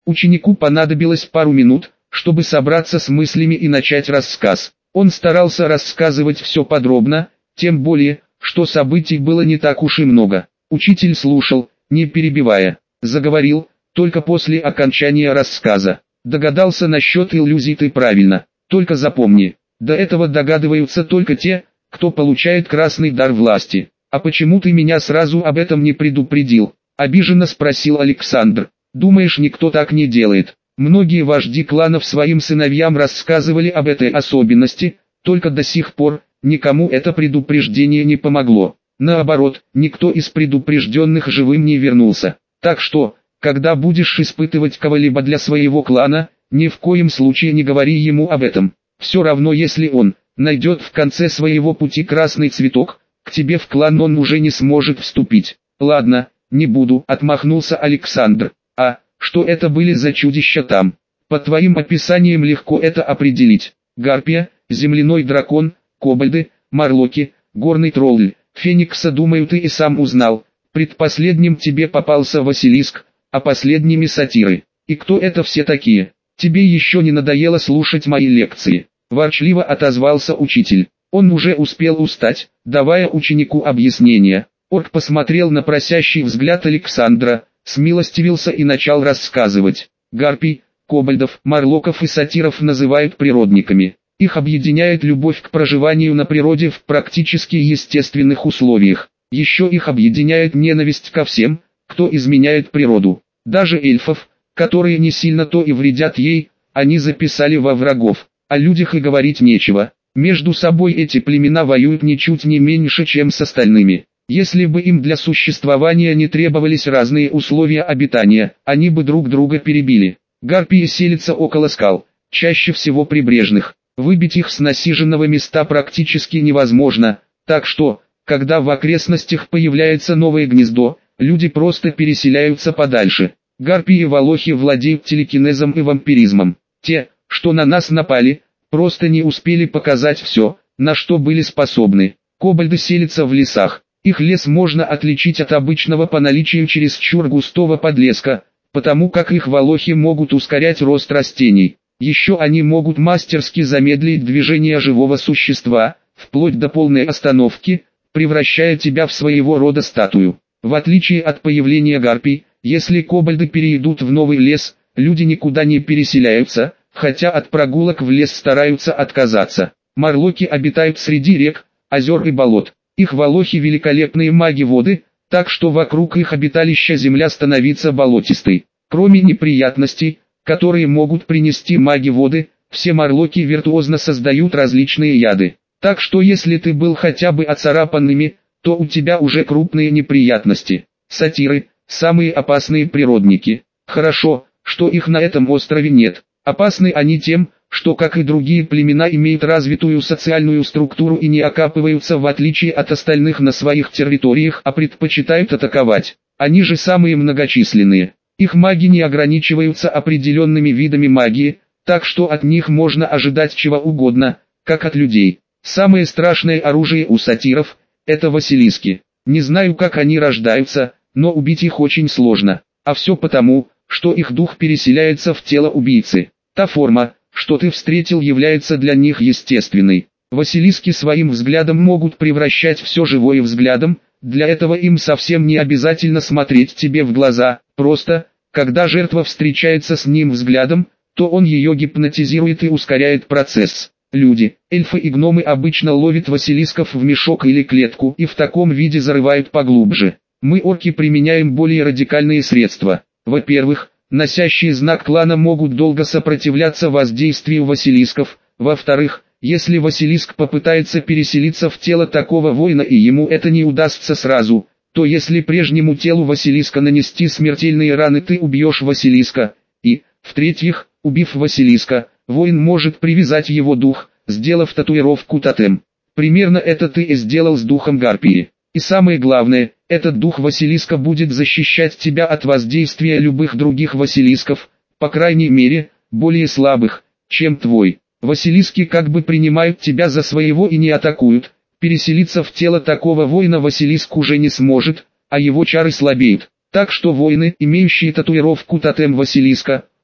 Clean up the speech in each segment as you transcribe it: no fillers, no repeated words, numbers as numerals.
Ученику понадобилось пару минут, чтобы собраться с мыслями и начать рассказ. Он старался рассказывать все подробно, тем более, что событий было не так уж и много. Учитель слушал, не перебивая. Заговорил, только после окончания рассказа. Догадался насчет иллюзий ты правильно. Только запомни, до этого догадываются только те, кто получает красный дар власти. А почему ты меня сразу об этом не предупредил? Обиженно спросил Александр. Думаешь, никто так не делает? Многие вожди кланов своим сыновьям рассказывали об этой особенности, только до сих пор никому это предупреждение не помогло. Наоборот, никто из предупрежденных живым не вернулся. Так что, когда будешь испытывать кого-либо для своего клана, ни в коем случае не говори ему об этом. Все равно если он найдет в конце своего пути красный цветок, к тебе в клан он уже не сможет вступить. Ладно, не буду, отмахнулся Александр. А, что это были за чудища там? По твоим описаниям легко это определить. Гарпия, земляной дракон, кобальды, марлоки, горный тролль, феникса, думаю, ты и сам узнал. Предпоследним тебе попался Василиск, а последними сатиры. И кто это все такие? Тебе еще не надоело слушать мои лекции? Ворчливо отозвался учитель. Он уже успел устать, давая ученику объяснения. Орк посмотрел на просящий взгляд Александра, смилостивился и начал рассказывать. Гарпий, кобальдов, марлоков и сатиров называют природниками. Их объединяет любовь к проживанию на природе в практически естественных условиях. Еще их объединяет ненависть ко всем, кто изменяет природу. Даже эльфов, которые не сильно то и вредят ей, они записали во врагов. О людях и говорить нечего. Между собой эти племена воюют ничуть не меньше, чем с остальными. Если бы им для существования не требовались разные условия обитания, они бы друг друга перебили. Гарпии селятся около скал, чаще всего прибрежных. Выбить их с насиженного места практически невозможно, так что, когда в окрестностях появляется новое гнездо, люди просто переселяются подальше. Гарпии и волохи владеют телекинезом и вампиризмом. Те, что на нас напали, просто не успели показать все, на что были способны. Кобальды селятся в лесах. Их лес можно отличить от обычного по наличию чересчур густого подлеска, потому как их волохи могут ускорять рост растений. Еще они могут мастерски замедлить движение живого существа, вплоть до полной остановки, превращая тебя в своего рода статую. В отличие от появления гарпий, если кобальды перейдут в новый лес, люди никуда не переселяются, хотя от прогулок в лес стараются отказаться. Марлоки обитают среди рек, озер и болот. Их волохи великолепные маги воды, так что вокруг их обиталища земля становится болотистой. Кроме неприятностей, которые могут принести маги воды, все марлоки виртуозно создают различные яды. Так что если ты был хотя бы оцарапанными, то у тебя уже крупные неприятности. Сатиры – самые опасные природники. Хорошо, что их на этом острове нет. Опасны они тем, что, как и другие племена, имеют развитую социальную структуру и не окапываются в отличие от остальных на своих территориях, а предпочитают атаковать. Они же самые многочисленные. Их маги не ограничиваются определенными видами магии, так что от них можно ожидать чего угодно, как от людей. Самое страшное оружие у сатиров – это Василиски. Не знаю, как они рождаются, но убить их очень сложно. А все потому, что их дух переселяется в тело убийцы. Та форма, что ты встретил, является для них естественной. Василиски своим взглядом могут превращать все живое взглядом, для этого им совсем не обязательно смотреть тебе в глаза, просто, когда жертва встречается с ним взглядом, то он ее гипнотизирует и ускоряет процесс. Люди, эльфы и гномы обычно ловят василисков в мешок или клетку и в таком виде зарывают поглубже. Мы, орки, применяем более радикальные средства. Во-первых, носящие знак клана могут долго сопротивляться воздействию василисков. Во-вторых, если василиск попытается переселиться в тело такого воина и ему это не удастся сразу, то если прежнему телу василиска нанести смертельные раны, ты убьешь василиска. И, в-третьих, убив василиска, воин может привязать его дух, сделав татуировку тотем. Примерно это ты и сделал с духом гарпии. И самое главное, этот дух Василиска будет защищать тебя от воздействия любых других Василисков, по крайней мере, более слабых, чем твой. Василиски как бы принимают тебя за своего и не атакуют. Переселиться в тело такого воина Василиск уже не сможет, а его чары слабеют. Так что воины, имеющие татуировку тотем Василиска,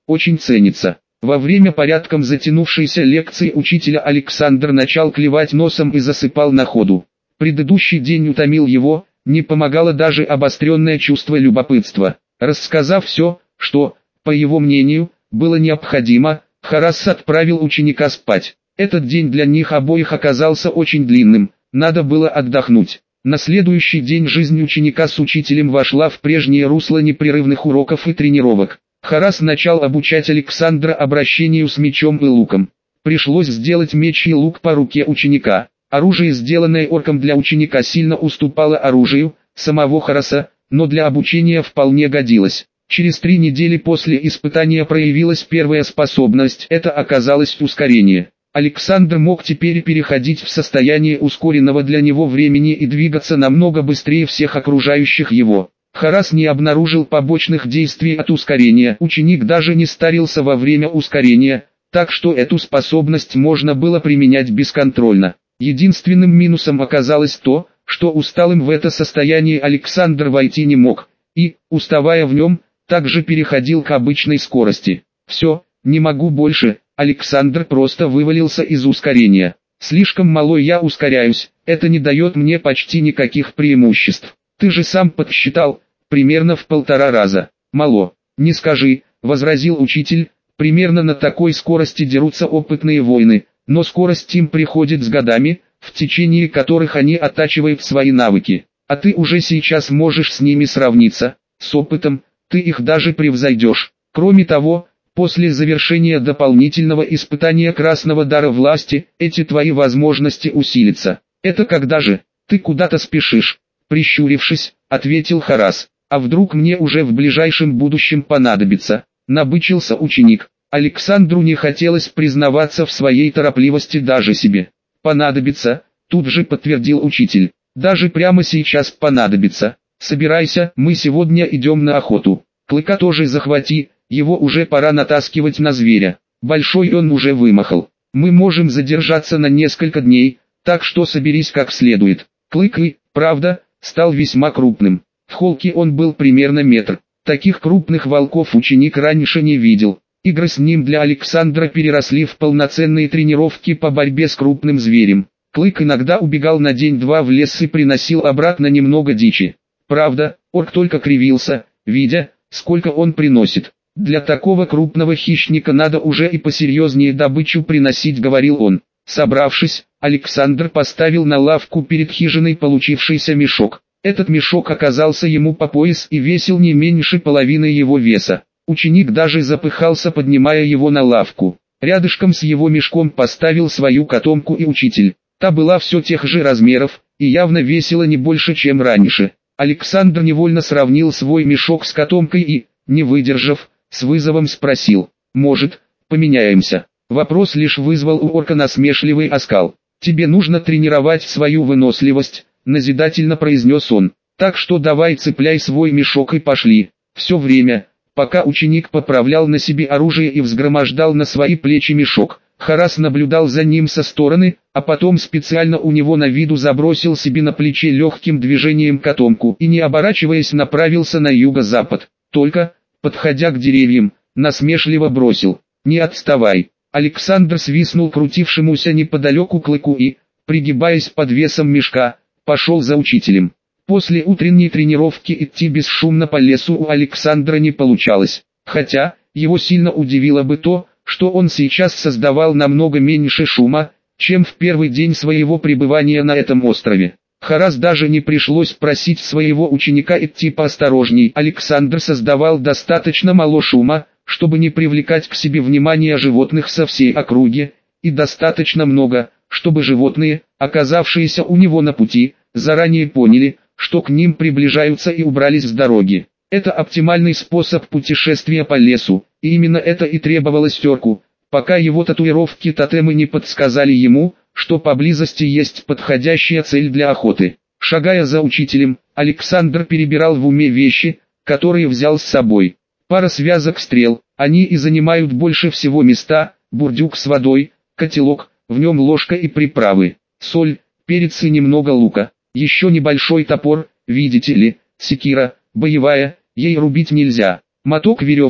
очень ценится. Во время порядком затянувшейся лекции учителя Александр начал клевать носом и засыпал на ходу. Предыдущий день утомил его, не помогало даже обостренное чувство любопытства. Рассказав все, что, по его мнению, было необходимо, Харас отправил ученика спать. Этот день для них обоих оказался очень длинным, надо было отдохнуть. На следующий день жизнь ученика с учителем вошла в прежнее русло непрерывных уроков и тренировок. Харас начал обучать Александра обращению с мечом и луком. Пришлось сделать меч и лук по руке ученика. Оружие, сделанное орком для ученика, сильно уступало оружию самого Хараса, но для обучения вполне годилось. Через 3 недели после испытания проявилась первая способность, это оказалось ускорение. Александр мог теперь переходить в состояние ускоренного для него времени и двигаться намного быстрее всех окружающих его. Харас не обнаружил побочных действий от ускорения, ученик даже не старился во время ускорения, так что эту способность можно было применять бесконтрольно. Единственным минусом оказалось то, что усталым в это состояние Александр войти не мог, и, уставая в нем, также переходил к обычной скорости. «Все, не могу больше», Александр просто вывалился из ускорения. «Слишком мало я ускоряюсь, это не дает мне почти никаких преимуществ. Ты же сам подсчитал, примерно в 1,5 раза. Мало». «Не скажи», — возразил учитель, «примерно на такой скорости дерутся опытные воины, но скорость им приходит с годами, в течение которых они оттачивают свои навыки. А ты уже сейчас можешь с ними сравниться, с опытом, ты их даже превзойдешь. Кроме того, после завершения дополнительного испытания красного дара власти, эти твои возможности усилятся». «Это когда же? Ты куда-то спешишь?» Прищурившись, ответил Харас. «А вдруг мне уже в ближайшем будущем понадобится?» Набычился ученик. Александру не хотелось признаваться в своей торопливости даже себе. «Понадобится», тут же подтвердил учитель. «Даже прямо сейчас понадобится. Собирайся, мы сегодня идем на охоту. Клыка тоже захвати, его уже пора натаскивать на зверя. Большой он уже вымахал. Мы можем задержаться на несколько дней, так что соберись как следует». Клык и, правда, стал весьма крупным. В холке он был примерно метр. Таких крупных волков ученик раньше не видел. Игры с ним для Александра переросли в полноценные тренировки по борьбе с крупным зверем. Клык иногда убегал на день-два в лес и приносил обратно немного дичи. Правда, орк только кривился, видя, сколько он приносит. «Для такого крупного хищника надо уже и посерьезнее добычу приносить», — говорил он. Собравшись, Александр поставил на лавку перед хижиной получившийся мешок. Этот мешок оказался ему по пояс и весил не меньше половины его веса. Ученик даже запыхался, поднимая его на лавку. Рядышком с его мешком поставил свою котомку и учитель. Та была все тех же размеров, и явно весила не больше, чем раньше. Александр невольно сравнил свой мешок с котомкой и, не выдержав, с вызовом спросил: «Может, поменяемся?» Вопрос лишь вызвал у орка насмешливый оскал. «Тебе нужно тренировать свою выносливость», — назидательно произнес он. «Так что давай цепляй свой мешок и пошли». Все время, пока ученик поправлял на себе оружие и взгромождал на свои плечи мешок, Харас наблюдал за ним со стороны, а потом специально у него на виду забросил себе на плече легким движением котомку и, не оборачиваясь, направился на юго-запад. Только, подходя к деревьям, насмешливо бросил: «Не отставай». Александр свистнул крутившемуся неподалеку клыку и, пригибаясь под весом мешка, пошел за учителем. После утренней тренировки идти бесшумно по лесу у Александра не получалось, хотя, его сильно удивило бы то, что он сейчас создавал намного меньше шума, чем в первый день своего пребывания на этом острове. Харас даже не пришлось просить своего ученика идти поосторожней. Александр создавал достаточно мало шума, чтобы не привлекать к себе внимание животных со всей округи, и достаточно много, чтобы животные, оказавшиеся у него на пути, заранее поняли, что к ним приближаются и убрались с дороги. Это оптимальный способ путешествия по лесу, и именно это и требовалось орку, пока его татуировки-тотемы не подсказали ему, что поблизости есть подходящая цель для охоты. Шагая за учителем, Александр перебирал в уме вещи, которые взял с собой. Пара связок стрел, они и занимают больше всего места, бурдюк с водой, котелок, в нем ложка и приправы, соль, перец и немного лука, еще небольшой топор, видите ли, секира, боевая, ей рубить нельзя, моток веревки,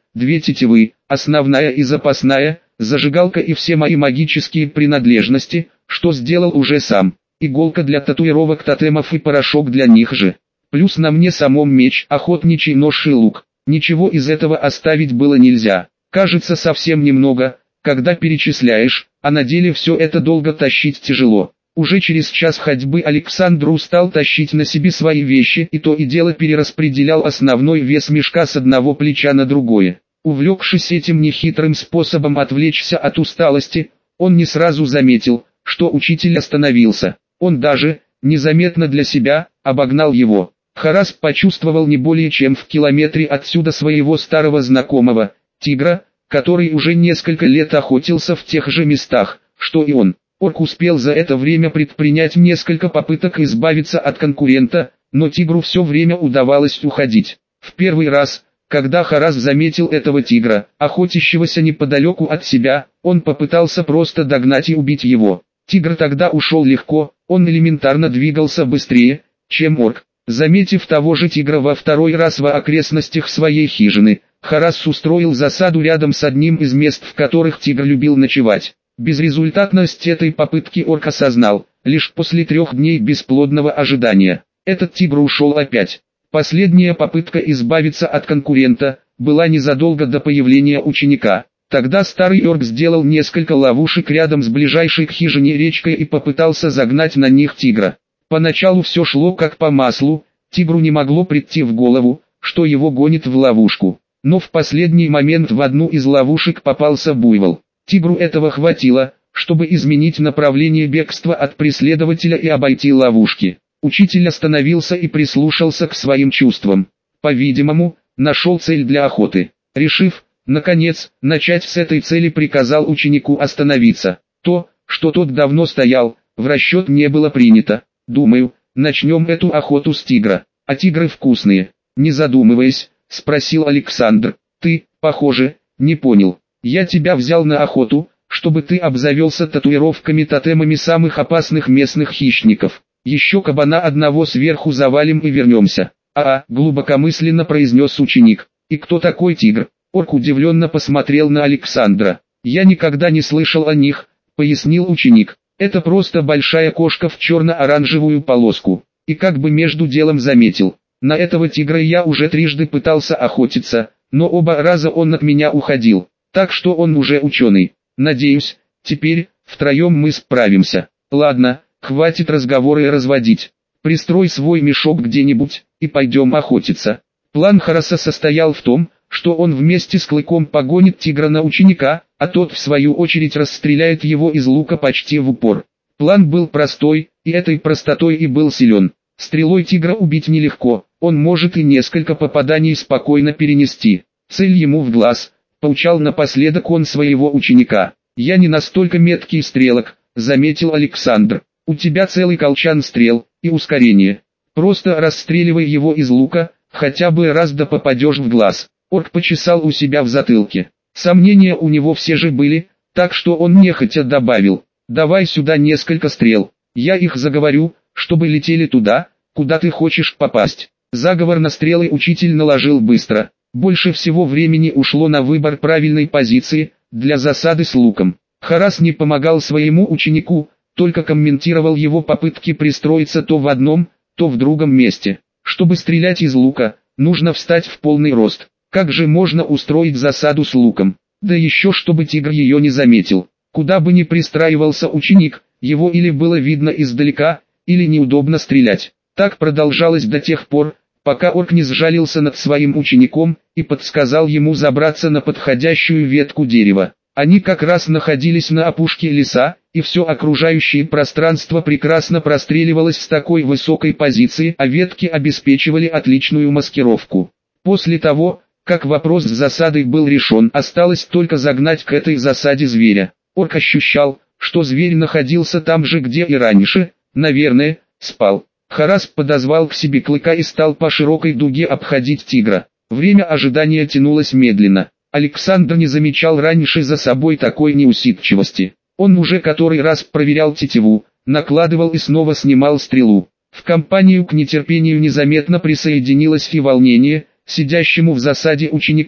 2 тетивы, основная и запасная, зажигалка и все мои магические принадлежности, что сделал уже сам. Иголка для татуировок тотемов и порошок для них же. Плюс на мне самом меч, охотничий нож и лук. Ничего из этого оставить было нельзя. Кажется совсем немного, когда перечисляешь, а на деле все это долго тащить тяжело. Уже через час ходьбы Александр устал тащить на себе свои вещи и то и дело перераспределял основной вес мешка с одного плеча на другое. Увлекшись этим нехитрым способом отвлечься от усталости, он не сразу заметил, что учитель остановился. Он даже, незаметно для себя, обогнал его. Харас почувствовал не более чем в километре отсюда своего старого знакомого, тигра, который уже несколько лет охотился в тех же местах, что и он. Орк успел за это время предпринять несколько попыток избавиться от конкурента, но тигру все время удавалось уходить. В первый раз, когда Харас заметил этого тигра, охотящегося неподалеку от себя, он попытался просто догнать и убить его. Тигр тогда ушел легко, он элементарно двигался быстрее, чем орк. Заметив того же тигра во второй раз в окрестностях своей хижины, Харас устроил засаду рядом с одним из мест, в которых тигр любил ночевать. Безрезультатность этой попытки орк осознал, лишь после 3 дней бесплодного ожидания. Этот тигр ушел опять. Последняя попытка избавиться от конкурента была незадолго до появления ученика. Тогда старый орк сделал несколько ловушек рядом с ближайшей к хижине речкой и попытался загнать на них тигра. Поначалу все шло как по маслу, тигру не могло прийти в голову, что его гонит в ловушку. Но в последний момент в одну из ловушек попался буйвол. Тигру этого хватило, чтобы изменить направление бегства от преследователя и обойти ловушки. Учитель остановился и прислушался к своим чувствам. По-видимому, нашел цель для охоты. Решив, наконец, начать с этой цели, приказал ученику остановиться. То, что тот давно стоял, в расчет не было принято. «Думаю, начнем эту охоту с тигра. А тигры вкусные». Не задумываясь, спросил Александр. «Ты, похоже, не понял. Я тебя взял на охоту, чтобы ты обзавелся татуировками-тотемами самых опасных местных хищников. Еще кабана одного сверху завалим и вернемся». Глубокомысленно произнес ученик. «И кто такой тигр?» Орк удивленно посмотрел на Александра. «Я никогда не слышал о них», пояснил ученик. «Это просто большая кошка в черно-оранжевую полоску». И как бы между делом заметил. «На этого тигра я уже 3 пытался охотиться, но оба раза он от меня уходил. Так что он уже ученый. Надеюсь, теперь, втроем мы справимся. Ладно, хватит разговоры разводить. Пристрой свой мешок где-нибудь, и пойдем охотиться». План Хараса состоял в том, что он вместе с Клыком погонит тигра на ученика, а тот в свою очередь расстреляет его из лука почти в упор. План был простой, и этой простотой и был силен. Стрелой тигра убить нелегко, он может и несколько попаданий спокойно перенести. Цель ему в глаз, поучал напоследок он своего ученика. «Я не настолько меткий стрелок», заметил Александр. «У тебя целый колчан стрел и ускорение. Просто расстреливай его из лука, хотя бы раз да попадешь в глаз». Орк почесал у себя в затылке. Сомнения у него все же были, так что он нехотя добавил: «Давай сюда несколько стрел, я их заговорю, чтобы летели туда, куда ты хочешь попасть». Заговор на стрелы учитель наложил быстро. Больше всего времени ушло на выбор правильной позиции для засады с луком. Харас не помогал своему ученику, только комментировал его попытки пристроиться то в одном, то в другом месте. Чтобы стрелять из лука, нужно встать в полный рост. Как же можно устроить засаду с луком? Да еще чтобы тигр ее не заметил. Куда бы ни пристраивался ученик, его или было видно издалека, или неудобно стрелять. Так продолжалось до тех пор, пока орк не сжалился над своим учеником и подсказал ему забраться на подходящую ветку дерева. Они как раз находились на опушке леса, и все окружающее пространство прекрасно простреливалось с такой высокой позиции, а ветки обеспечивали отличную маскировку. После того, как вопрос с засадой был решен, осталось только загнать к этой засаде зверя. Орк ощущал, что зверь находился там же, где и раньше, наверное, спал. Харас подозвал к себе Клыка и стал по широкой дуге обходить тигра. Время ожидания тянулось медленно. Александр не замечал раньше за собой такой неусидчивости. Он уже который раз проверял тетиву, накладывал и снова снимал стрелу. В компанию к нетерпению незаметно присоединилось и волнение. Сидящему в засаде ученику,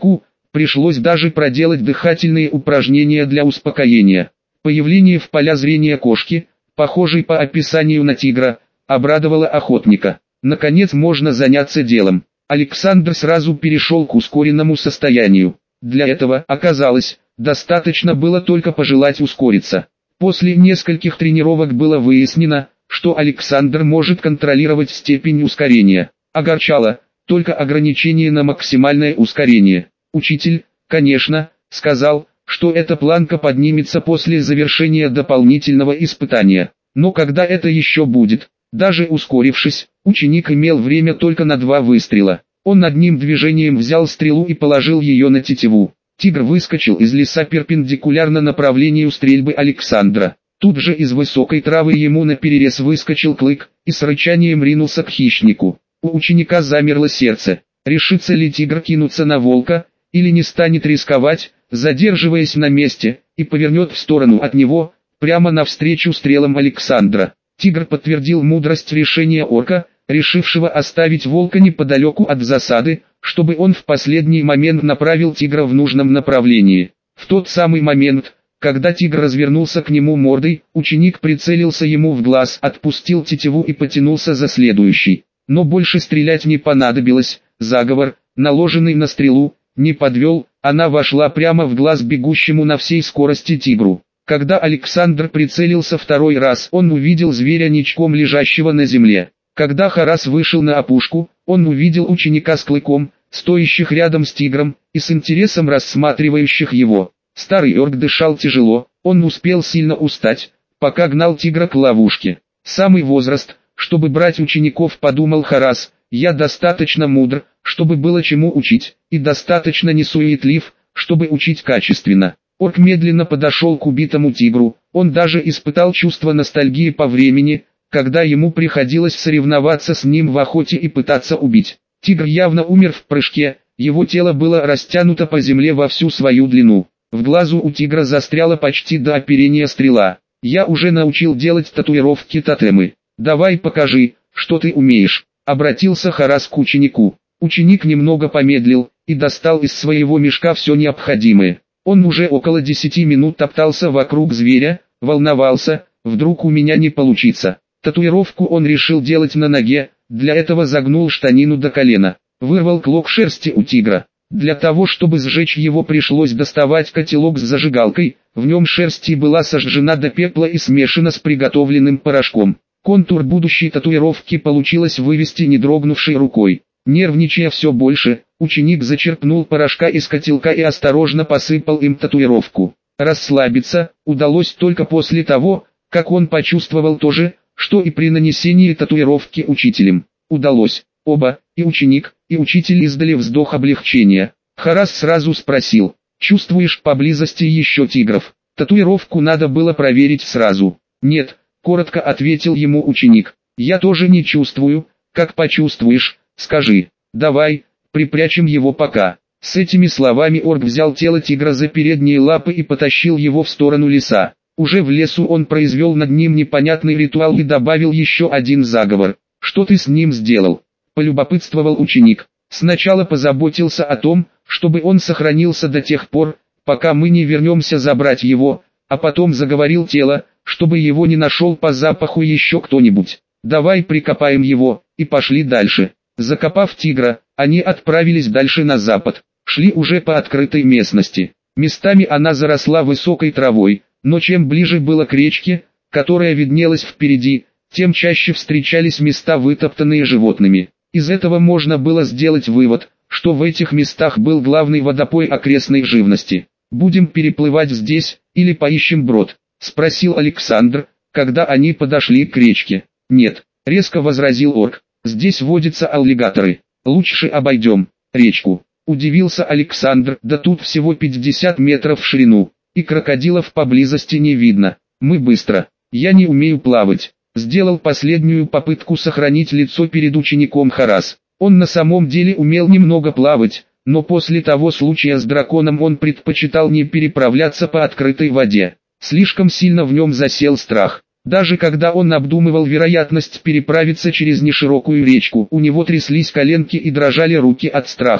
Пришлось даже проделать дыхательные упражнения для успокоения. Появление в поля зрения кошки, похожей по описанию на тигра, обрадовало охотника. Наконец можно заняться делом. Александр сразу перешел к ускоренному состоянию. Для этого, оказалось, достаточно было только пожелать ускориться. После нескольких тренировок было выяснено, что Александр может контролировать степень ускорения. Огорчало только ограничение на максимальное ускорение. Учитель, конечно, сказал, что эта планка поднимется после завершения дополнительного испытания. Но когда это еще будет? Даже ускорившись, ученик имел время только на 2 выстрела. Он одним движением взял стрелу и положил ее на тетиву. Тигр выскочил из леса перпендикулярно направлению стрельбы Александра. Тут же из высокой травы ему наперерез выскочил клык и с рычанием ринулся к хищнику. У ученика замерло сердце. Решится ли тигр кинуться на волка, или не станет рисковать, задерживаясь на месте, и повернет в сторону от него, прямо навстречу стрелам Александра. Тигр подтвердил мудрость решения орка, решившего оставить волка неподалеку от засады, чтобы он в последний момент направил тигра в нужном направлении. В тот самый момент, когда тигр развернулся к нему мордой, ученик прицелился ему в глаз, отпустил тетиву и потянулся за следующий. Но больше стрелять не понадобилось, заговор, наложенный на стрелу, не подвел, она вошла прямо в глаз бегущему на всей скорости тигру. Когда Александр прицелился второй раз, он увидел зверя ничком лежащего на земле. Когда Харас вышел на опушку, он увидел ученика с клыком, стоящих рядом с тигром, и с интересом рассматривающих его. Старый орк дышал тяжело, он успел сильно устать, пока гнал тигра к ловушке. Самый возраст, чтобы брать учеников, подумал Харас, я достаточно мудр, чтобы было чему учить, и достаточно несуетлив, чтобы учить качественно. Орк медленно подошел к убитому тигру, он даже испытал чувство ностальгии по времени, когда ему приходилось соревноваться с ним в охоте и пытаться убить. Тигр явно умер в прыжке, его тело было растянуто по земле во всю свою длину. В глазу у тигра застряла почти до оперения стрела. Я уже научил делать татуировки-тотемы. Давай покажи, что ты умеешь, обратился Харас к ученику. Ученик немного помедлил и достал из своего мешка все необходимое. Он уже около 10 минут топтался вокруг зверя, волновался, вдруг у меня не получится. Татуировку он решил делать на ноге, для этого загнул штанину до колена, вырвал клок шерсти у тигра. Для того, чтобы сжечь его, пришлось доставать котелок с зажигалкой, в нем шерсть была сожжена до пепла и смешана с приготовленным порошком. Контур будущей татуировки получилось вывести не дрогнувшей рукой. Нервничая все больше, ученик зачерпнул порошка из котелка и осторожно посыпал им татуировку. Расслабиться удалось только после того, как он почувствовал то же, что и при нанесении татуировки учителем. Удалось. Оба, и ученик, и учитель, издали вздох облегчения. Харас сразу спросил, чувствуешь поблизости еще тигров? Татуировку надо было проверить сразу. Нет, коротко ответил ему ученик. Я тоже не чувствую, как почувствуешь, скажи. Давай, припрячем его пока. С этими словами орк взял тело тигра за передние лапы и потащил его в сторону леса. Уже в лесу он произвел над ним непонятный ритуал и добавил еще один заговор. Что ты с ним сделал? Полюбопытствовал ученик. Сначала позаботился о том, чтобы он сохранился до тех пор, пока мы не вернемся забрать его, а потом заговорил тело, чтобы его не нашел по запаху еще кто-нибудь. Давай прикопаем его, и пошли дальше. Закопав тигра, они отправились дальше на запад, шли уже по открытой местности. Местами она заросла высокой травой, но чем ближе было к речке, которая виднелась впереди, тем чаще встречались места, вытоптанные животными. Из этого можно было сделать вывод, что в этих местах был главный водопой окрестной живности. «Будем переплывать здесь, или поищем брод?» — спросил Александр, когда они подошли к речке. «Нет», — резко возразил орк, — «здесь водятся аллигаторы. Лучше обойдем речку». Удивился Александр, да тут всего 50 метров в ширину, и крокодилов поблизости не видно. Мы быстро. Я не умею плавать. Сделал последнюю попытку сохранить лицо перед учеником Харас. Он на самом деле умел немного плавать, но после того случая с драконом он предпочитал не переправляться по открытой воде. Слишком сильно в нем засел страх. Даже когда он обдумывал вероятность переправиться через неширокую речку, у него тряслись коленки и дрожали руки от страха.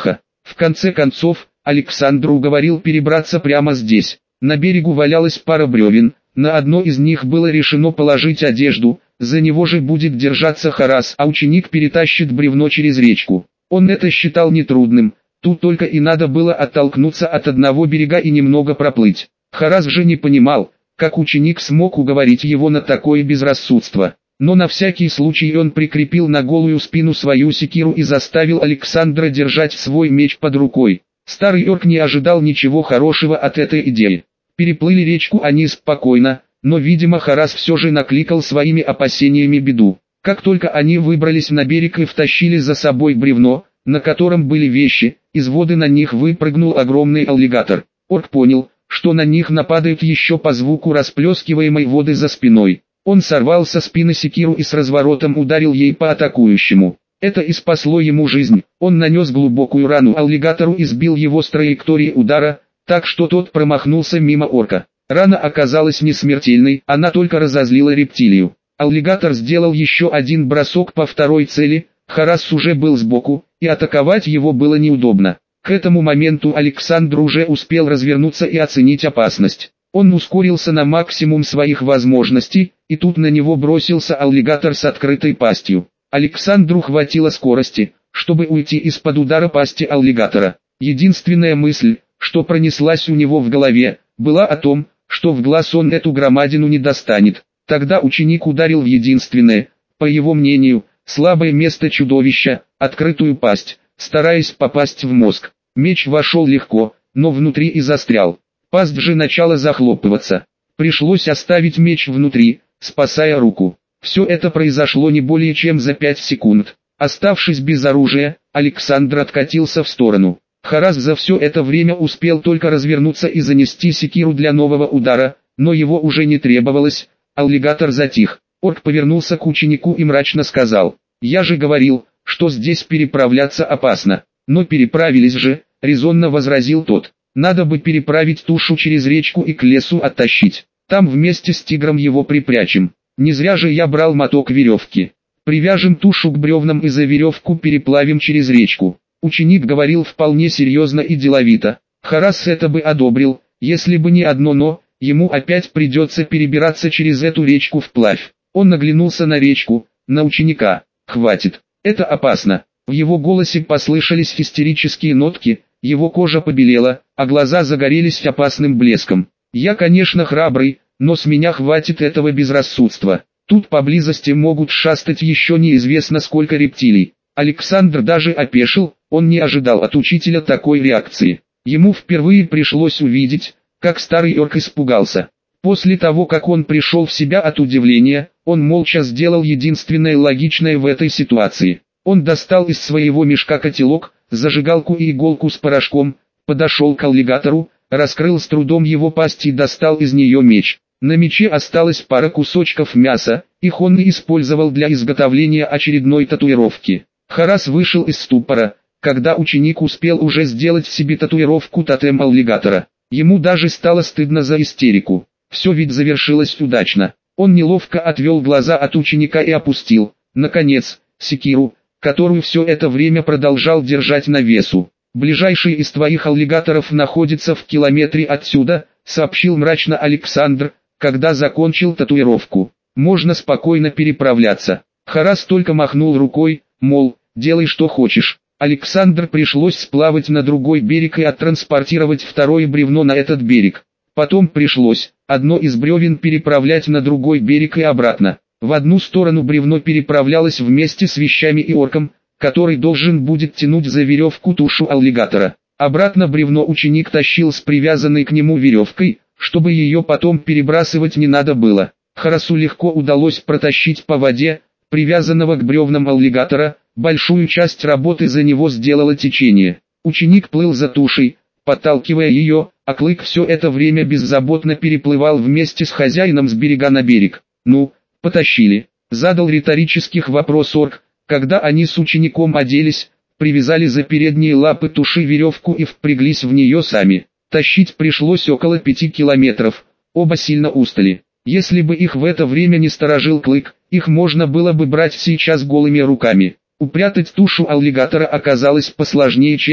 В конце концов, Александр уговорил перебраться прямо здесь. На берегу валялась пара бревен, на одно из них было решено положить одежду, за него же будет держаться Харас, а ученик перетащит бревно через речку. Он это считал нетрудным, тут только и надо было оттолкнуться от одного берега и немного проплыть. Харас же не понимал, как ученик смог уговорить его на такое безрассудство. Но на всякий случай он прикрепил на голую спину свою секиру и заставил Александра держать свой меч под рукой. Старый орк не ожидал ничего хорошего от этой идеи. Переплыли речку они спокойно, но видимо Харас все же накликал своими опасениями беду. Как только они выбрались на берег и втащили за собой бревно, на котором были вещи, из воды на них выпрыгнул огромный аллигатор. Орк понял, что на них нападают еще по звуку расплескиваемой воды за спиной. Он сорвал со спины секиру и с разворотом ударил ей по атакующему. Это и спасло ему жизнь. Он нанес глубокую рану аллигатору и сбил его с траектории удара, так что тот промахнулся мимо орка. Рана оказалась не смертельной, она только разозлила рептилию. Аллигатор сделал еще один бросок по второй цели, Харас уже был сбоку, и атаковать его было неудобно. К этому моменту Александр уже успел развернуться и оценить опасность. Он ускорился на максимум своих возможностей, и тут на него бросился аллигатор с открытой пастью. Александру хватило скорости, чтобы уйти из-под удара пасти аллигатора. Единственная мысль, что пронеслась у него в голове, была о том, что в глаз он эту громадину не достанет. Тогда ученик ударил в единственное, по его мнению, слабое место чудовища, открытую пасть, стараясь попасть в мозг. Меч вошел легко, но внутри и застрял. Пасть же начала захлопываться. Пришлось оставить меч внутри, спасая руку. Все это произошло не более чем за 5 секунд. Оставшись без оружия, Александр откатился в сторону. Харас за все это время успел только развернуться и занести секиру для нового удара, но его уже не требовалось. Аллигатор затих. Орк повернулся к ученику и мрачно сказал: «Я же говорил, что здесь переправляться опасно». «Но переправились же», — резонно возразил тот. «Надо бы переправить тушу через речку и к лесу оттащить. Там вместе с тигром его припрячем. Не зря же я брал моток веревки. Привяжем тушу к бревнам и за веревку переплавим через речку». Ученик говорил вполне серьезно и деловито. Харас это бы одобрил, если бы не одно «но», ему опять придется перебираться через эту речку вплавь. Он наглянулся на речку, на ученика. «Хватит, это опасно». В его голосе послышались истерические нотки, его кожа побелела, а глаза загорелись опасным блеском. «Я, конечно, храбрый, но с меня хватит этого безрассудства. Тут поблизости могут шастать еще неизвестно сколько рептилий». Александр даже опешил, он не ожидал от учителя такой реакции. Ему впервые пришлось увидеть, как старый орк испугался. После того, как он пришел в себя от удивления, он молча сделал единственное логичное в этой ситуации. Он достал из своего мешка котелок, зажигалку и иголку с порошком, подошел к аллигатору, раскрыл с трудом его пасть и достал из нее меч. На мече осталась пара кусочков мяса, их он и использовал для изготовления очередной татуировки. Харас вышел из ступора, когда ученик успел уже сделать себе татуировку тотем аллигатора. Ему даже стало стыдно за истерику. Все ведь завершилось удачно. Он неловко отвел глаза от ученика и опустил, наконец, секиру, которую все это время продолжал держать на весу. «Ближайший из твоих аллигаторов находится в километре отсюда», — сообщил мрачно Александр, когда закончил татуировку. «Можно спокойно переправляться». Харас только махнул рукой, мол, делай что хочешь. Александр пришлось сплавать на другой берег и оттранспортировать второе бревно на этот берег. Потом пришлось одно из бревен переправлять на другой берег и обратно. В одну сторону бревно переправлялось вместе с вещами и орком, который должен будет тянуть за веревку тушу аллигатора. Обратно бревно ученик тащил с привязанной к нему веревкой, чтобы ее потом перебрасывать не надо было. Харасу легко удалось протащить по воде привязанного к бревнам аллигатора, большую часть работы за него сделало течение. Ученик плыл за тушей, подталкивая ее, а Клык все это время беззаботно переплывал вместе с хозяином с берега на берег. «Ну, потащили», — задал риторический вопрос орк, когда они с учеником оделись, привязали за передние лапы туши веревку и впряглись в нее сами. Тащить пришлось около 5 километров, оба сильно устали. Если бы их в это время не сторожил Клык, их можно было бы брать сейчас голыми руками. Упрятать тушу аллигатора оказалось посложнее, чем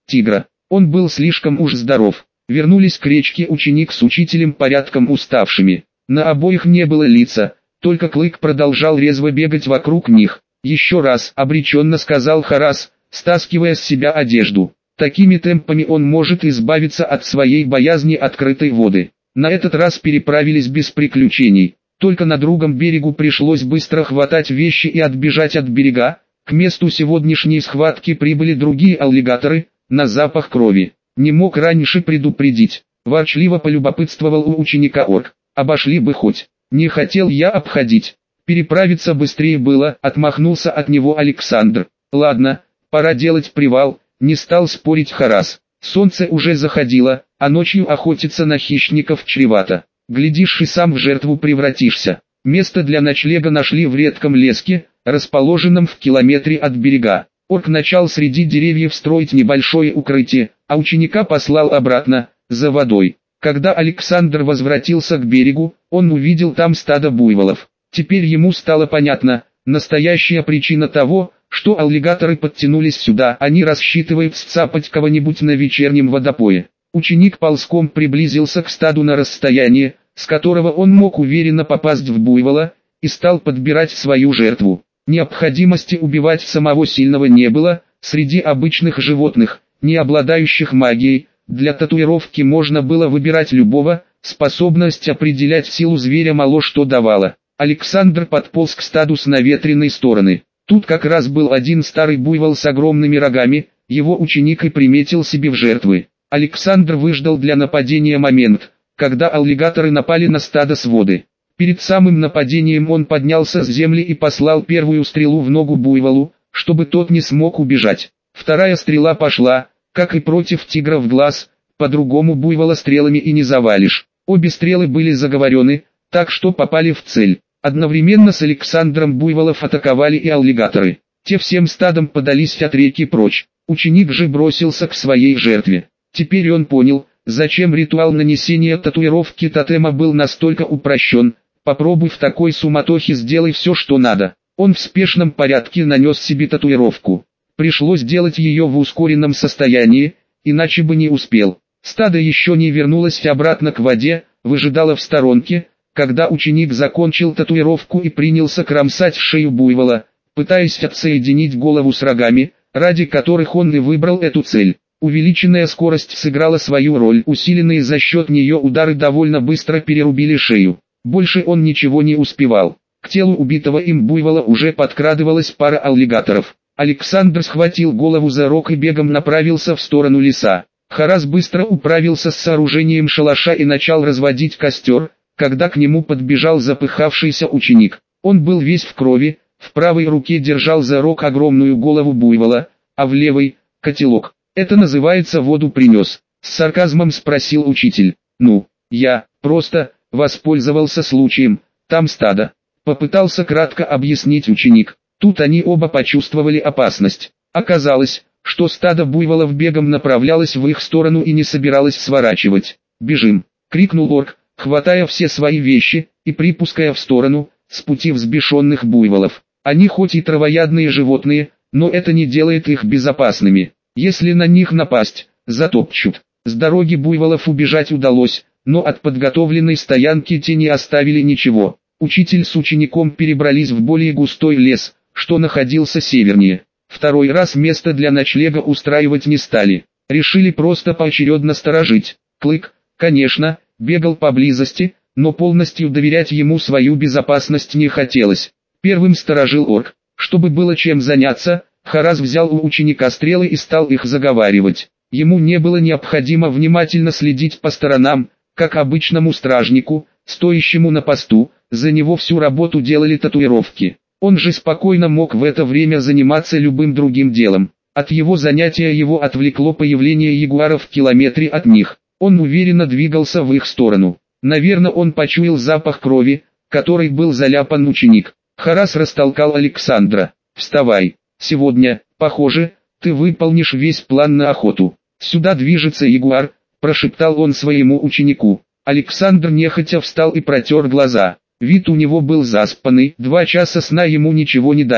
тигра. Он был слишком уж здоров. Вернулись к речке ученик с учителем порядком уставшими. На обоих не было лица, только Клык продолжал резво бегать вокруг них. «Еще раз», — обреченно сказал Харас, стаскивая с себя одежду. Такими темпами он может избавиться от своей боязни открытой воды. На этот раз переправились без приключений. Только на другом берегу пришлось быстро хватать вещи и отбежать от берега. К месту сегодняшней схватки прибыли другие аллигаторы, на запах крови. Не мог раньше предупредить. Ворчливо полюбопытствовал у ученика орк. Обошли бы хоть. Не хотел я обходить. Переправиться быстрее было, отмахнулся от него Александр. Ладно, пора делать привал, не стал спорить Харас. Солнце уже заходило, а ночью охотиться на хищников чревато. Глядишь и сам в жертву превратишься. Место для ночлега нашли в редком леске, расположенном в километре от берега. Орк начал среди деревьев строить небольшое укрытие, а ученика послал обратно, за водой. Когда Александр возвратился к берегу, он увидел там стадо буйволов. Теперь ему стало понятно, настоящая причина того, что аллигаторы подтянулись сюда, они рассчитывают сцапать кого-нибудь на вечернем водопое. Ученик ползком приблизился к стаду на расстояние, с которого он мог уверенно попасть в буйвола, и стал подбирать свою жертву. Необходимости убивать самого сильного не было, среди обычных животных, не обладающих магией, для татуировки можно было выбирать любого, способность определять силу зверя мало что давала. Александр подполз к стаду с наветренной стороны. Тут как раз был один старый буйвол с огромными рогами, его ученик и приметил себе в жертвы. Александр выждал для нападения момент, когда аллигаторы напали на стадо с воды. Перед самым нападением он поднялся с земли и послал первую стрелу в ногу буйволу, чтобы тот не смог убежать. Вторая стрела пошла, как и против тигра, в глаз, по-другому буйвола стрелами и не завалишь. Обе стрелы были заговорены, так что попали в цель. Одновременно с Александром буйволов атаковали и аллигаторы. Те всем стадом подались от реки прочь. Ученик же бросился к своей жертве. Теперь он понял, зачем ритуал нанесения татуировки тотема был настолько упрощен. Попробуй в такой суматохе, сделай все, что надо. Он в спешном порядке нанес себе татуировку. Пришлось делать ее в ускоренном состоянии, иначе бы не успел. Стадо еще не вернулось обратно к воде, выжидало в сторонке, когда ученик закончил татуировку и принялся кромсать шею буйвола, пытаясь отсоединить голову с рогами, ради которых он и выбрал эту цель. Увеличенная скорость сыграла свою роль, усиленные за счет нее удары довольно быстро перерубили шею. Больше он ничего не успевал. К телу убитого им буйвола уже подкрадывалась пара аллигаторов. Александр схватил голову за рог и бегом направился в сторону леса. Харас быстро управился с сооружением шалаша и начал разводить костер, когда к нему подбежал запыхавшийся ученик. Он был весь в крови, в правой руке держал за рог огромную голову буйвола, а в левой – котелок. «Это называется воду принес?» – с сарказмом спросил учитель. «Ну, я просто воспользовался случаем, там стадо», – попытался кратко объяснить ученик. Тут они оба почувствовали опасность. Оказалось, что стадо буйволов бегом направлялось в их сторону и не собиралось сворачивать. «Бежим!» – крикнул орк, хватая все свои вещи и припуская в сторону, с пути взбешенных буйволов. Они хоть и травоядные животные, но это не делает их безопасными. Если на них напасть, затопчут. С дороги буйволов убежать удалось, но от подготовленной стоянки те не оставили ничего. Учитель с учеником перебрались в более густой лес, что находился севернее. Второй раз место для ночлега устраивать не стали. Решили просто поочередно сторожить. Клык, конечно, бегал поблизости, но полностью доверять ему свою безопасность не хотелось. Первым сторожил орк. Чтобы было чем заняться, Харас взял у ученика стрелы и стал их заговаривать. Ему не было необходимо внимательно следить по сторонам, как обычному стражнику, стоящему на посту, за него всю работу делали татуировки. Он же спокойно мог в это время заниматься любым другим делом. От его занятия его отвлекло появление ягуаров в километре от них. Он уверенно двигался в их сторону. Наверное, он почуял запах крови, которой был заляпан ученик. Харас растолкал Александра. «Вставай. Сегодня, похоже, ты выполнишь весь план на охоту. Сюда движется ягуар», – прошептал он своему ученику. Александр нехотя встал и протер глаза. Вид у него был заспанный, 2 часа сна ему ничего не дали.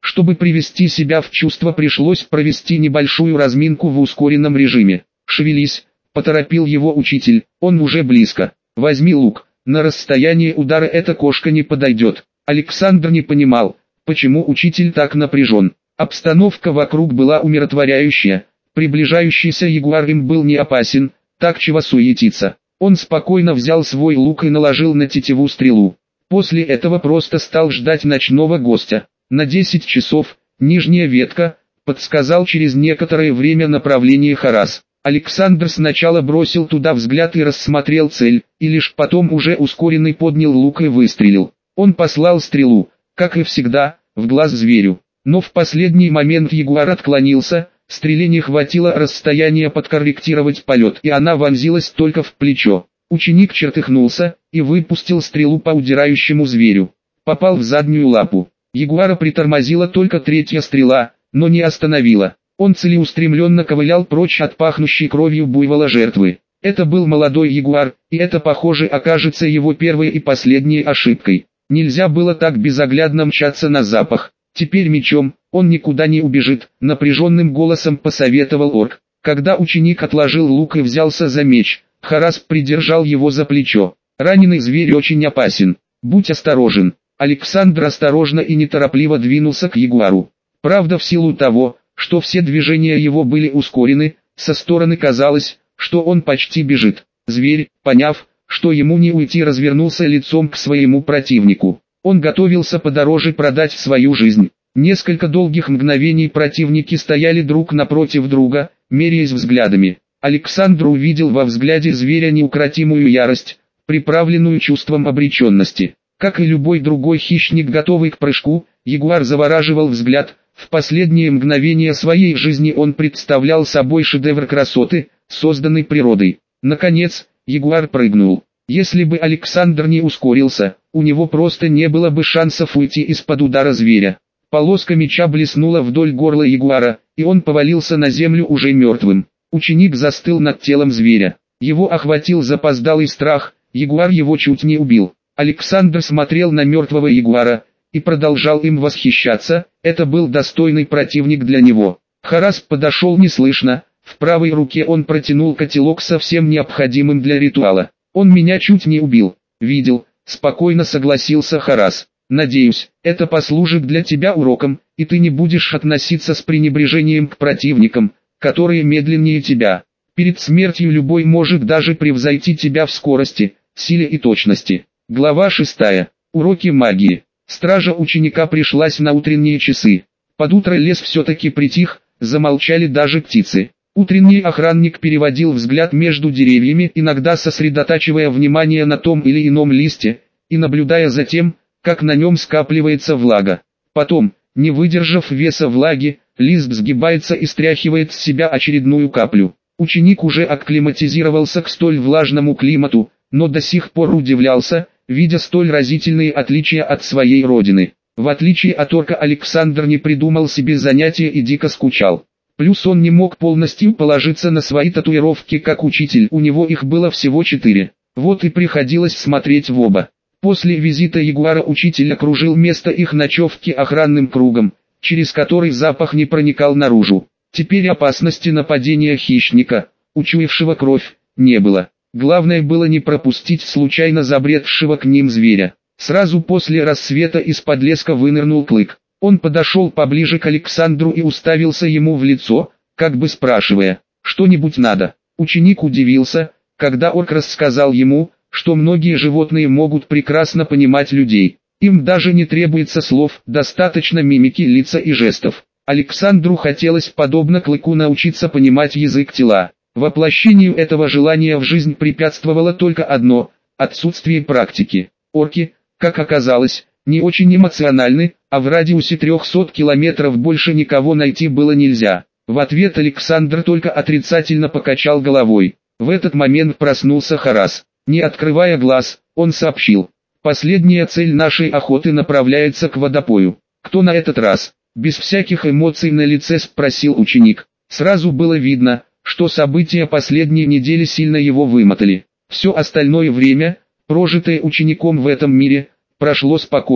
Чтобы привести себя в чувство, пришлось провести небольшую разминку в ускоренном режиме. «Шевелись», — поторопил его учитель, — «он уже близко. Возьми лук, на расстояние удара эта кошка не подойдет». Александр не понимал, почему учитель так напряжен. Обстановка вокруг была умиротворяющая, приближающийся ягуар им был не опасен, так чего суетиться. Он спокойно взял свой лук и наложил на тетиву стрелу. После этого просто стал ждать ночного гостя. На 10 часов, нижняя ветка, подсказал через некоторое время направление Харас. Александр сначала бросил туда взгляд и рассмотрел цель, и лишь потом уже ускоренный поднял лук и выстрелил. Он послал стрелу, как и всегда, в глаз зверю. Но в последний момент ягуар отклонился, стреле не хватило расстояния подкорректировать полет, и она вонзилась только в плечо. Ученик чертыхнулся и выпустил стрелу по удирающему зверю. Попал в заднюю лапу. Ягуара притормозила только третья стрела, но не остановила. Он целеустремленно ковылял прочь от пахнущей кровью буйвола жертвы. Это был молодой ягуар, и это, похоже, окажется его первой и последней ошибкой. Нельзя было так безоглядно мчаться на запах. Теперь мечом, он никуда не убежит, напряженным голосом посоветовал орк. Когда ученик отложил лук и взялся за меч, Харас придержал его за плечо. Раненый зверь очень опасен, будь осторожен. Александр осторожно и неторопливо двинулся к ягуару. Правда, в силу того, что все движения его были ускорены, со стороны казалось, что он почти бежит. Зверь, поняв, что ему не уйти, развернулся лицом к своему противнику. Он готовился подороже продать свою жизнь. Несколько долгих мгновений противники стояли друг напротив друга, меряясь взглядами. Александр увидел во взгляде зверя неукротимую ярость, приправленную чувством обреченности. Как и любой другой хищник, готовый к прыжку, ягуар завораживал взгляд. В последние мгновения своей жизни он представлял собой шедевр красоты, созданный природой. Наконец, ягуар прыгнул. Если бы Александр не ускорился, у него просто не было бы шансов уйти из-под удара зверя. Полоска меча блеснула вдоль горла ягуара, и он повалился на землю уже мертвым. Ученик застыл над телом зверя. Его охватил запоздалый страх, ягуар его чуть не убил. Александр смотрел на мертвого ягуара и продолжал им восхищаться, это был достойный противник для него. Харас подошел неслышно, в правой руке он протянул котелок со всем необходимым для ритуала. «Он меня чуть не убил, видел», — спокойно согласился Харас. «Надеюсь, это послужит для тебя уроком, и ты не будешь относиться с пренебрежением к противникам, которые медленнее тебя. Перед смертью любой может даже превзойти тебя в скорости, силе и точности». Глава 6. Уроки магии. Стража ученика пришлась на утренние часы. Под утро лес все-таки притих, замолчали даже птицы. Утренний охранник переводил взгляд между деревьями, иногда сосредотачивая внимание на том или ином листе, и наблюдая за тем, как на нем скапливается влага. Потом, не выдержав веса влаги, лист сгибается и стряхивает с себя очередную каплю. Ученик уже акклиматизировался к столь влажному климату, но до сих пор удивлялся, видя столь разительные отличия от своей родины. В отличие от орка, Александр не придумал себе занятия и дико скучал. Плюс он не мог полностью положиться на свои татуировки как учитель, у него их было всего 4. Вот и приходилось смотреть в оба. После визита ягуара учитель окружил место их ночевки охранным кругом, через который запах не проникал наружу. Теперь опасности нападения хищника, учуявшего кровь, не было. Главное было не пропустить случайно забредшего к ним зверя. Сразу после рассвета из-под леска вынырнул Клык. Он подошел поближе к Александру и уставился ему в лицо, как бы спрашивая, что-нибудь надо. Ученик удивился, когда орк рассказал ему, что многие животные могут прекрасно понимать людей. Им даже не требуется слов, достаточно мимики лица и жестов. Александру хотелось подобно Клыку научиться понимать язык тела. Воплощению этого желания в жизнь препятствовало только одно – отсутствие практики. Орки, как оказалось, не очень эмоциональны, а в радиусе 300 километров больше никого найти было нельзя. В ответ Александр только отрицательно покачал головой. В этот момент проснулся Харас. Не открывая глаз, он сообщил: «Последняя цель нашей охоты направляется к водопою». «Кто на этот раз?» Без всяких эмоций на лице спросил ученик. Сразу было видно, что события последней недели сильно его вымотали. Все остальное время, прожитое учеником в этом мире, прошло спокойно.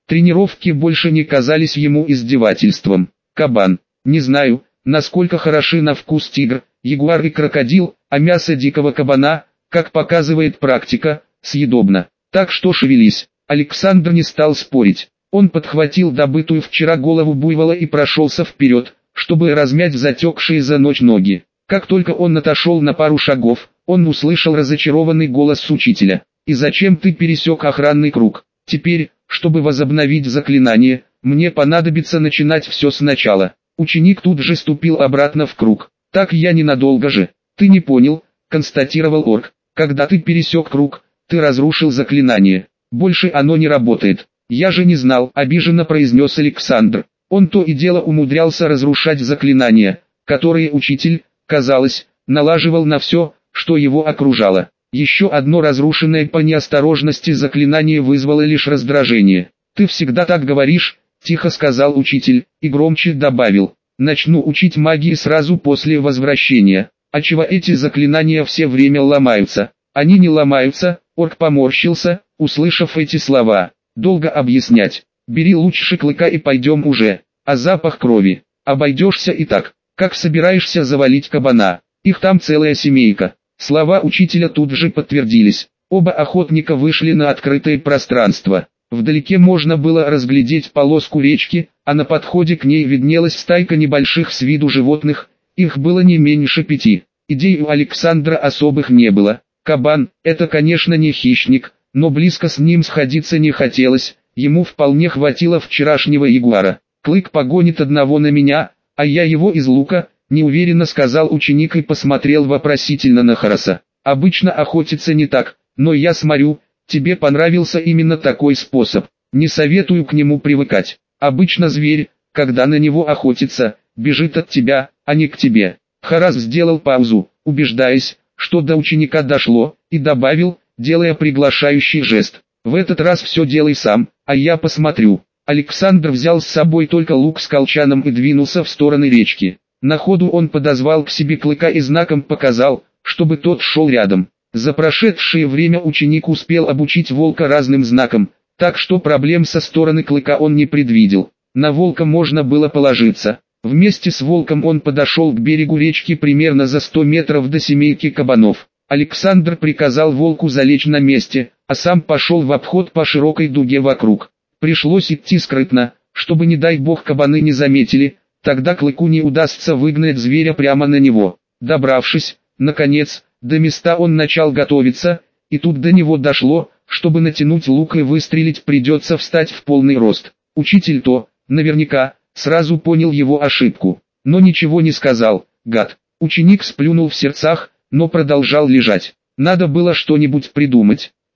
Тренировки больше не казались ему издевательством. Кабан. Не знаю, насколько хороши на вкус тигр, ягуар и крокодил, а мясо дикого кабана, как показывает практика, съедобно. Так что шевелись. Александр не стал спорить. Он подхватил добытую вчера голову буйвола и прошелся вперед, чтобы размять затекшие за ночь ноги. Как только он отошел на пару шагов, он услышал разочарованный голос учителя. «И зачем ты пересек охранный круг? Теперь, чтобы возобновить заклинание, мне понадобится начинать все сначала». Ученик тут же ступил обратно в круг. «Так я ненадолго же». «Ты не понял», — констатировал орк. «Когда ты пересек круг, ты разрушил заклинание. Больше оно не работает». «Я же не знал», — обиженно произнес Александр. Он то и дело умудрялся разрушать заклинания, которые учитель, казалось, налаживал на все, что его окружало. Еще одно разрушенное по неосторожности заклинание вызвало лишь раздражение. «Ты всегда так говоришь», — тихо сказал учитель, и громче добавил. «Начну учить магии сразу после возвращения. А чего эти заклинания все время ломаются?» «Они не ломаются», — орк поморщился, услышав эти слова. «Долго объяснять. Бери лучше клыка и пойдем уже. А запах крови? Обойдешься и так. Как собираешься завалить кабана? Их там целая семейка». Слова учителя тут же подтвердились. Оба охотника вышли на открытое пространство. Вдалеке можно было разглядеть полоску речки, а на подходе к ней виднелась стайка небольших с виду животных, их было не меньше 5. Идей у Александра особых не было. Кабан – это, конечно, не хищник, но близко с ним сходиться не хотелось, ему вполне хватило вчерашнего ягуара. «Клык погонит одного на меня, а я его из лука», — неуверенно сказал ученик и посмотрел вопросительно на Хараса. «Обычно охотиться не так, но я смотрю, тебе понравился именно такой способ. Не советую к нему привыкать. Обычно зверь, когда на него охотится, бежит от тебя, а не к тебе». Харас сделал паузу, убеждаясь, что до ученика дошло, и добавил, делая приглашающий жест. «В этот раз все делай сам, а я посмотрю». Александр взял с собой только лук с колчаном и двинулся в стороны речки. На ходу он подозвал к себе клыка и знаком показал, чтобы тот шел рядом. За прошедшее время ученик успел обучить волка разным знакам, так что проблем со стороны клыка он не предвидел. На волка можно было положиться. Вместе с волком он подошел к берегу речки примерно за 100 метров до семейки кабанов. Александр приказал волку залечь на месте, а сам пошел в обход по широкой дуге вокруг. Пришлось идти скрытно, чтобы не дай бог кабаны не заметили, тогда клыку не удастся выгнать зверя прямо на него. Добравшись, наконец, до места он начал готовиться, и тут до него дошло, чтобы натянуть лук и выстрелить придется встать в полный рост. Учитель-то, наверняка, сразу понял его ошибку, но ничего не сказал, гад. Ученик сплюнул в сердцах, но продолжал лежать. Надо было что-нибудь придумать.